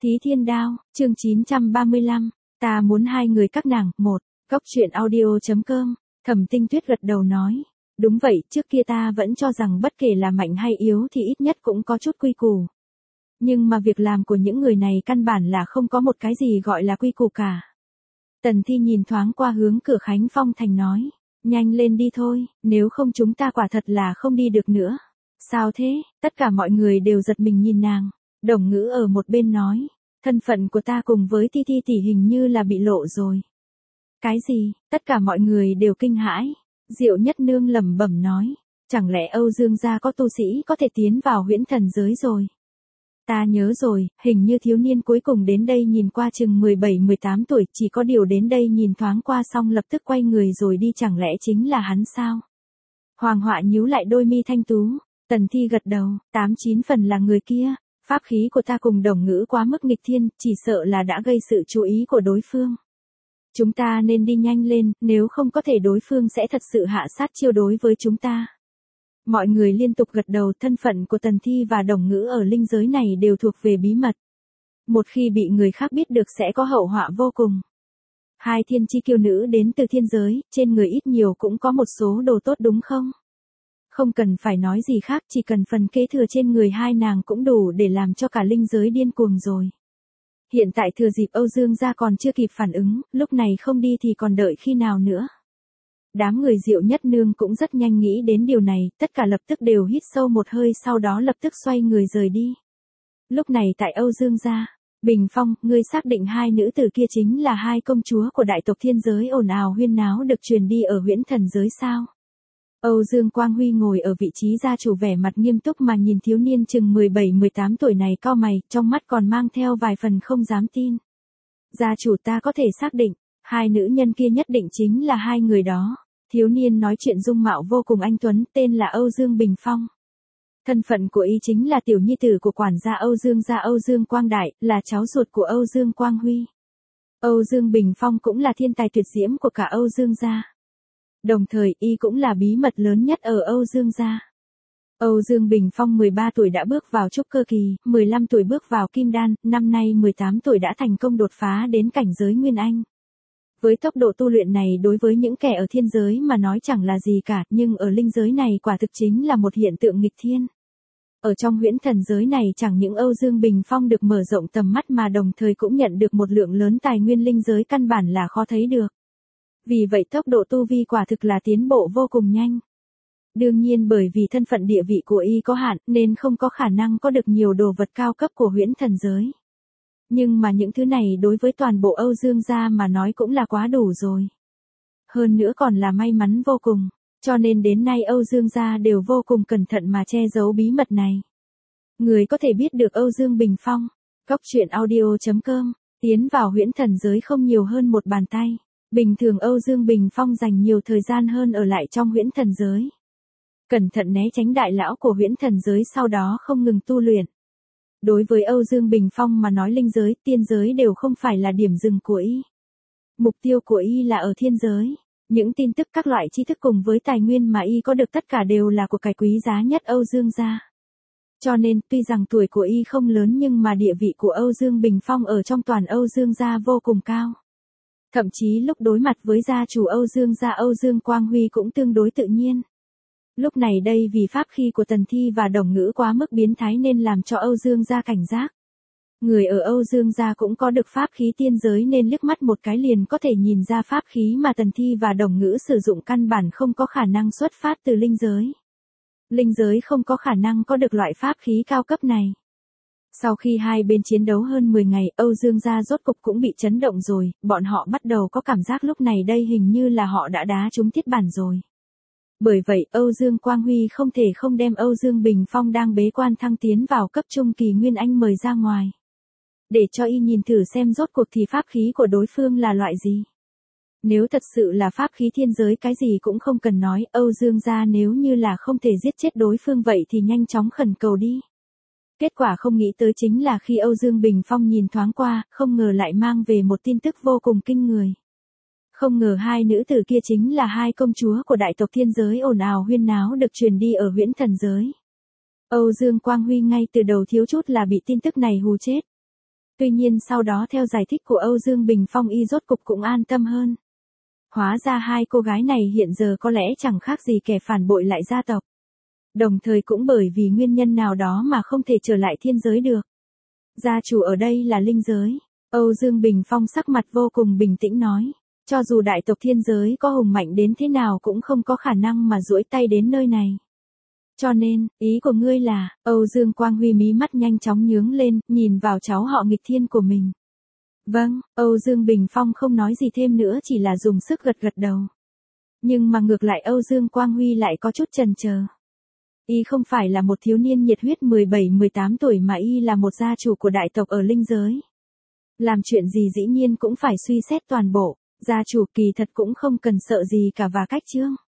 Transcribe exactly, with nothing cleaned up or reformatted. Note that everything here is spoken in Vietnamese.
Thí Thiên Đao, chương chín trăm ba mươi lăm, ta muốn hai người các nàng, một, góc truyện audio.com, Thẩm Tinh Tuyết gật đầu nói, đúng vậy, trước kia ta vẫn cho rằng bất kể là mạnh hay yếu thì ít nhất cũng có chút quy củ. Nhưng mà việc làm của những người này căn bản là không có một cái gì gọi là quy củ cả. Tần Thi nhìn thoáng qua hướng cửa Khánh Phong Thành nói, nhanh lên đi thôi, nếu không chúng ta quả thật là không đi được nữa. Sao thế? Tất cả mọi người đều giật mình nhìn nàng. Đồng Ngữ ở một bên nói, thân phận của ta cùng với Ti Ti tỷ hình như là bị lộ rồi. Cái gì? Tất cả mọi người đều kinh hãi. Diệu Nhất Nương lẩm bẩm nói, chẳng lẽ Âu Dương gia có tu sĩ có thể tiến vào huyễn thần giới rồi? Ta nhớ rồi, hình như thiếu niên cuối cùng đến đây nhìn qua chừng mười bảy mười tám tuổi, chỉ có điều đến đây nhìn thoáng qua xong lập tức quay người rồi đi, chẳng lẽ chính là hắn sao? Hoàng Họa nhíu lại đôi mi thanh tú. Tần Thi gật đầu, tám chín phần là người kia. Pháp khí của ta cùng Đồng Ngữ quá mức nghịch thiên, chỉ sợ là đã gây sự chú ý của đối phương. Chúng ta nên đi nhanh lên, nếu không có thể đối phương sẽ thật sự hạ sát chiêu đối với chúng ta. Mọi người liên tục gật đầu, thân phận của Tần Thi và Đồng Ngữ ở linh giới này đều thuộc về bí mật. Một khi bị người khác biết được sẽ có hậu họa vô cùng. Hai thiên chi kiêu nữ đến từ thiên giới, trên người ít nhiều cũng có một số đồ tốt đúng không? Không cần phải nói gì khác, chỉ cần phần kế thừa trên người hai nàng cũng đủ để làm cho cả linh giới điên cuồng rồi. Hiện tại thừa dịp Âu Dương gia còn chưa kịp phản ứng, lúc này không đi thì còn đợi khi nào nữa. Đám người Diệu Nhất Nương cũng rất nhanh nghĩ đến điều này, tất cả lập tức đều hít sâu một hơi, sau đó lập tức xoay người rời đi. Lúc này tại Âu Dương gia, Bình Phong, ngươi xác định hai nữ tử kia chính là hai công chúa của đại tộc thiên giới ồn ào huyên náo được truyền đi ở huyễn thần giới sao? Âu Dương Quang Huy ngồi ở vị trí gia chủ vẻ mặt nghiêm túc mà nhìn thiếu niên chừng mười bảy mười tám tuổi này, cau mày, trong mắt còn mang theo vài phần không dám tin. Gia chủ, ta có thể xác định, hai nữ nhân kia nhất định chính là hai người đó. Thiếu niên nói chuyện dung mạo vô cùng anh tuấn, tên là Âu Dương Bình Phong. Thân phận của y chính là tiểu nhi tử của quản gia Âu Dương gia Âu Dương Quang Đại, là cháu ruột của Âu Dương Quang Huy. Âu Dương Bình Phong cũng là thiên tài tuyệt diễm của cả Âu Dương gia. Đồng thời, y cũng là bí mật lớn nhất ở Âu Dương gia. Âu Dương Bình Phong mười ba tuổi đã bước vào trúc cơ kỳ, mười lăm tuổi bước vào kim đan, năm nay mười tám tuổi đã thành công đột phá đến cảnh giới Nguyên Anh. Với tốc độ tu luyện này đối với những kẻ ở thiên giới mà nói chẳng là gì cả, nhưng ở linh giới này quả thực chính là một hiện tượng nghịch thiên. Ở trong huyễn thần giới này chẳng những Âu Dương Bình Phong được mở rộng tầm mắt mà đồng thời cũng nhận được một lượng lớn tài nguyên linh giới căn bản là khó thấy được. Vì vậy tốc độ tu vi quả thực là tiến bộ vô cùng nhanh. Đương nhiên bởi vì thân phận địa vị của y có hạn nên không có khả năng có được nhiều đồ vật cao cấp của huyễn thần giới. Nhưng mà những thứ này đối với toàn bộ Âu Dương gia mà nói cũng là quá đủ rồi. Hơn nữa còn là may mắn vô cùng, cho nên đến nay Âu Dương gia đều vô cùng cẩn thận mà che giấu bí mật này. Người có thể biết được Âu Dương Bình Phong, góc truyện audio.com, tiến vào huyễn thần giới không nhiều hơn một bàn tay. Bình thường Âu Dương Bình Phong dành nhiều thời gian hơn ở lại trong huyễn thần giới. Cẩn thận né tránh đại lão của huyễn thần giới, sau đó không ngừng tu luyện. Đối với Âu Dương Bình Phong mà nói, linh giới, tiên giới đều không phải là điểm dừng của y. Mục tiêu của y là ở thiên giới. Những tin tức, các loại tri thức cùng với tài nguyên mà y có được tất cả đều là của cải quý giá nhất Âu Dương gia. Cho nên, tuy rằng tuổi của y không lớn nhưng mà địa vị của Âu Dương Bình Phong ở trong toàn Âu Dương gia vô cùng cao. Thậm chí lúc đối mặt với gia chủ Âu Dương gia Âu Dương Quang Huy cũng tương đối tự nhiên. Lúc này đây vì pháp khí của Tần Thi và Đồng Ngữ quá mức biến thái nên làm cho Âu Dương gia cảnh giác. Người ở Âu Dương gia cũng có được pháp khí tiên giới nên liếc mắt một cái liền có thể nhìn ra pháp khí mà Tần Thi và Đồng Ngữ sử dụng căn bản không có khả năng xuất phát từ linh giới. Linh giới không có khả năng có được loại pháp khí cao cấp này. Sau khi hai bên chiến đấu hơn mười ngày, Âu Dương gia rốt cục cũng bị chấn động rồi, bọn họ bắt đầu có cảm giác lúc này đây hình như là họ đã đá trúng thiết bản rồi. Bởi vậy, Âu Dương Quang Huy không thể không đem Âu Dương Bình Phong đang bế quan thăng tiến vào cấp trung kỳ Nguyên Anh mời ra ngoài. Để cho y nhìn thử xem rốt cuộc thì pháp khí của đối phương là loại gì. Nếu thật sự là pháp khí thiên giới cái gì cũng không cần nói, Âu Dương gia nếu như là không thể giết chết đối phương vậy thì nhanh chóng khẩn cầu đi. Kết quả không nghĩ tới chính là khi Âu Dương Bình Phong nhìn thoáng qua, không ngờ lại mang về một tin tức vô cùng kinh người. Không ngờ hai nữ tử kia chính là hai công chúa của đại tộc thiên giới ồn ào huyên náo được truyền đi ở huyễn thần giới. Âu Dương Quang Huy ngay từ đầu thiếu chút là bị tin tức này hù chết. Tuy nhiên sau đó theo giải thích của Âu Dương Bình Phong y rốt cục cũng an tâm hơn. Hóa ra hai cô gái này hiện giờ có lẽ chẳng khác gì kẻ phản bội lại gia tộc. Đồng thời cũng bởi vì nguyên nhân nào đó mà không thể trở lại thiên giới được. Gia chủ ở đây là linh giới. Âu Dương Bình Phong sắc mặt vô cùng bình tĩnh nói. Cho dù đại tộc thiên giới có hùng mạnh đến thế nào cũng không có khả năng mà duỗi tay đến nơi này. Cho nên, ý của ngươi là, Âu Dương Quang Huy mí mắt nhanh chóng nhướng lên, nhìn vào cháu họ nghịch thiên của mình. Vâng, Âu Dương Bình Phong không nói gì thêm nữa chỉ là dùng sức gật gật đầu. Nhưng mà ngược lại Âu Dương Quang Huy lại có chút chần chờ. Y không phải là một thiếu niên nhiệt huyết mười bảy mười tám tuổi mà y là một gia chủ của đại tộc ở linh giới. Làm chuyện gì dĩ nhiên cũng phải suy xét toàn bộ, gia chủ kỳ thật cũng không cần sợ gì cả và cách chương.